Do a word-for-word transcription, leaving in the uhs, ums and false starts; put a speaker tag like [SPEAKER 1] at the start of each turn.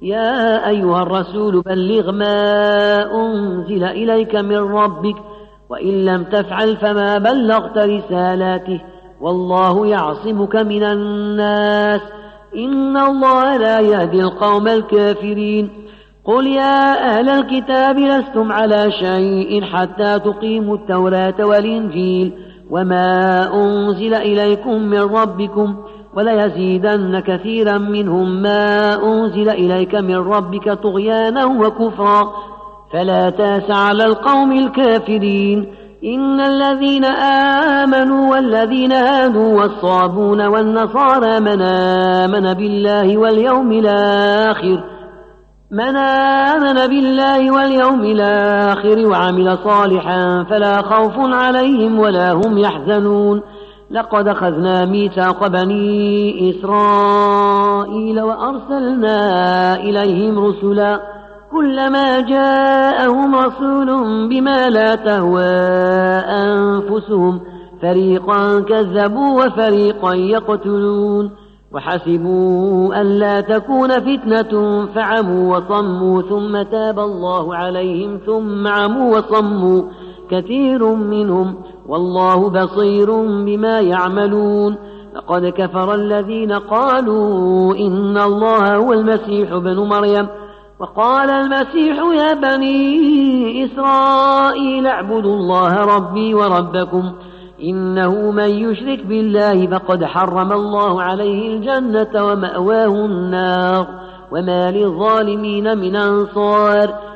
[SPEAKER 1] يا أيها الرسول بلغ ما أنزل إليك من ربك وإن لم تفعل فما بلغت رسالاته والله يعصمك من الناس إن الله لا يهدي القوم الكافرين قل يا أهل الكتاب لستم على شيء حتى تقيموا التوراة والإنجيل وما أنزل إليكم من ربكم وليزيدن كثيرا منهم ما أنزل إليك من ربك طغيانا وكفرا فلا تاس على القوم الكافرين إن الذين آمنوا والذين هادوا والصابون والنصارى من آمن بالله واليوم الآخر من آمن بالله واليوم الآخر وعمل صالحا فلا خوف عليهم ولا هم يحزنون لقد أخذنا ميثاق بني إسرائيل وأرسلنا إليهم رسلا كلما جاءهم رسول بما لا تهوى أنفسهم فريقا كذبوا وفريقا يقتلون وحسبوا ألا تكون فتنة فعموا وصموا ثم تاب الله عليهم ثم عموا وصموا كثير منهم والله بصير بما يعملون لقد كفر الذين قالوا إن الله هو المسيح ابن مريم وقال المسيح يا بني إسرائيل اعبدوا الله ربي وربكم إنه من يشرك بالله فقد حرم الله عليه الجنة ومأواه النار وما للظالمين من أنصار